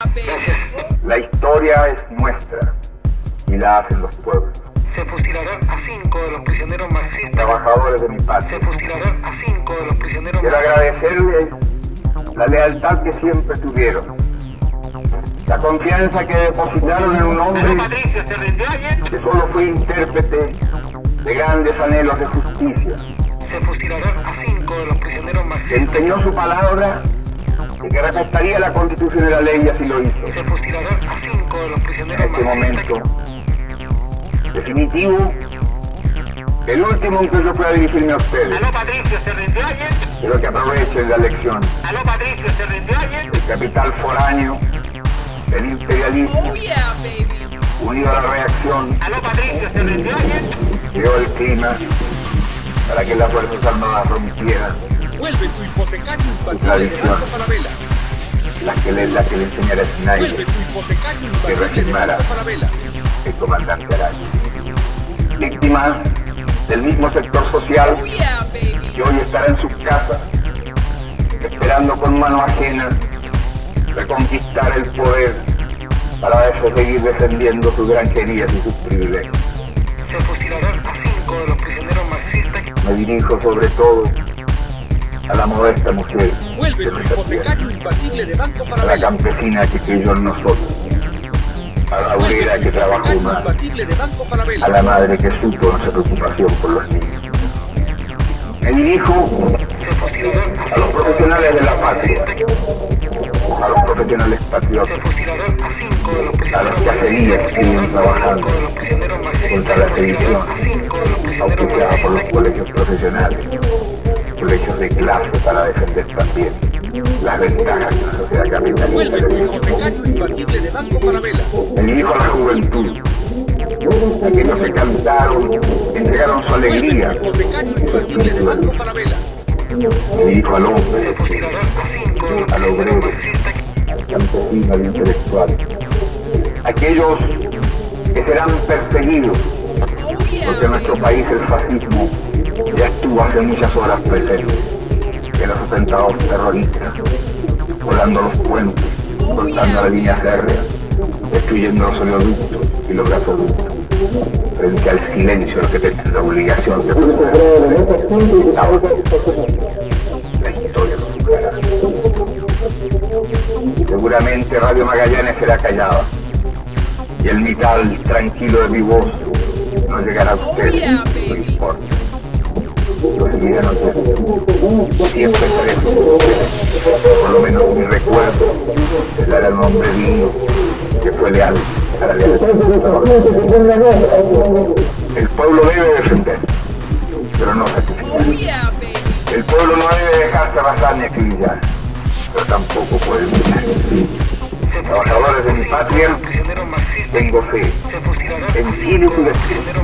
La historia es nuestra y la hacen los pueblos. Se fusilarán a 5 de los prisioneros marxistas. Trabajadores de mi patria. Se fusilarán a 5 de los prisioneros Quiero marxistas. agradecerles la lealtad que siempre tuvieron, la confianza que depositaron en un hombre que solo fue intérprete de grandes anhelos de justicia, Se fusilarán a 5 de los prisioneros que marxistas. empeñó su palabra y que respetaría la Constitución y la ley, y así lo hizo. Se fusilarán a 5 de los En prisioneros este marxistas. momento definitivo, el último en que yo pueda dirigirme a ustedes. Aló Patricio, ¿se rindió ayer? Quiero que aprovechen la lección. Aló Patricio, ¿se rindió ayer? El capital foráneo, el imperialismo, unido a la reacción, Aló Patricio, ¿se rindió ayer? creó el clima para que las Fuerzas Armadas rompieran Vuelve tu hipotecario infantil de Banco Falabella. la que le enseñara Vuelve Schneider, tu hipotecario infantil de reafirmara Banco Falabella. el comandante Araya. Víctimas del mismo sector social que hoy estará en sus casas, esperando con mano ajena reconquistar el poder para seguir defendiendo sus granjerías y sus privilegios. Se fusilarán a 5 de los prisioneros marxistas. Me dirijo sobre todo a la modesta mujer Vuelve de tu nuestra tierra, hipotecario infantil de Banco a la Falabella. campesina que creyó en nosotros, a la obrera que trabajó más, Infantil de Banco a Falabella. la madre que supo nuestra preocupación por los niños. Me dirijo Se fusilarán a los profesionales de la patria, a los profesionales Se patriotas, fusilarán a 5 de los a prisioneros los cacerías que siguen trabajando de los prisioneros marxistas. contra la sedición, A 5 de los prisioneros auspiciada por los marxistas. colegios profesionales, colegios de clase para defender también las ventajas de una sociedad capitalista. Vuelve tu hipotecario infantil de Banco Falabella. Me dirijo a la juventud, aquellos que cantaron, entregaron su alegría, Hipotecario infantil de Banco Falabella. me dirijo al hombre, Se fusilarán a 5 de los al prisioneros obrero, marxistas. al campesino, al intelectual, aquellos que serán perseguidos, porque en nuestro país el fascismo ya estuvo hace muchas horas presente, en los atentados terroristas, volando los puentes, cortando la línea férrea, destruyendo los oleoductos y los gasoductos, frente al silencio lo que tienen la obligación de proteger. La historia nos juzgará. Seguramente Radio Magallanes será callada y el metal tranquilo de mi voz no llegará a ustedes, no importa. Yo seguiré anunciando. Siempre estaré con ustedes. Por lo menos mi recuerdo será el hombre digno que fue leal a la lealtad. El pueblo debe defender, pero no sacrificar. El pueblo no debe dejarse arrasar ni acribillar, pero tampoco puede luchar. Trabajadores de mi patria, Prisioneros marxistas. tengo fe Se fusilarán en Chile y su destino.